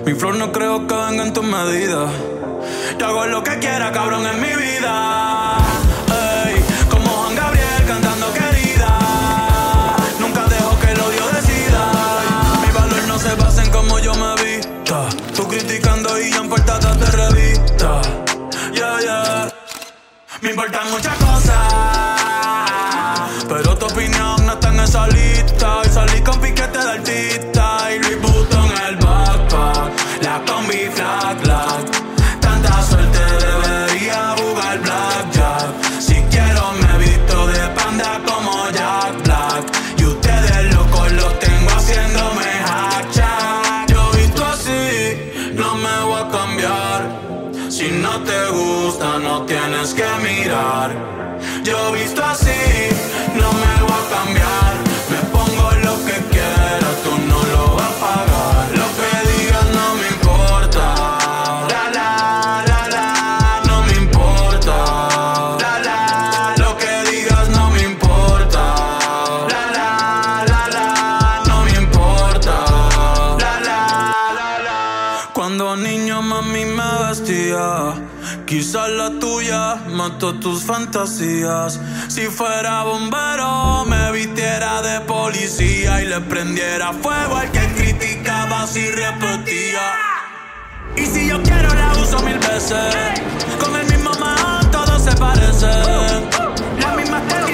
Mi flow no creo que venga en tus medidas. Yo hago lo que quiera, cabrón, en mi vida. Ey, como Juan Gabriel cantando querida. Nunca dejo que el odio decida. Mi valor no se basa en cómo yo me vista. Tú criticando y yo en portadas de revista. Yeah, yeah. Me importan muchas cosas, pero tu opinión no está en esa lista. Y salí con piquete de artista y Louis Vuitton en el backpack. La combi flag, flag. Tanta suerte debería jugar blackjack. Si quiero me visto de panda como Jack Black. Y ustedes locos los tengo haciéndome hacha. Yo visto así, no me voy a cambiar. Si no te gusta, no tienes que mirar. Yo visto así, no me voy a cambiar. Me pongo lo que quiera, tú no lo vas a pagar. Lo que digas no me importa. La la, la la, no me importa. La la, lo que digas no me importa. La la, la la, no me importa. La la, la la. Cuando niño mami me vestía, quizás la tuya mató tus fantasías. Si fuera bombero, me vistiera de policía y le prendiera fuego al que criticaba si repetía. Y si yo quiero la uso 1000 veces. Con el mismo man todos se parecen. Las mismas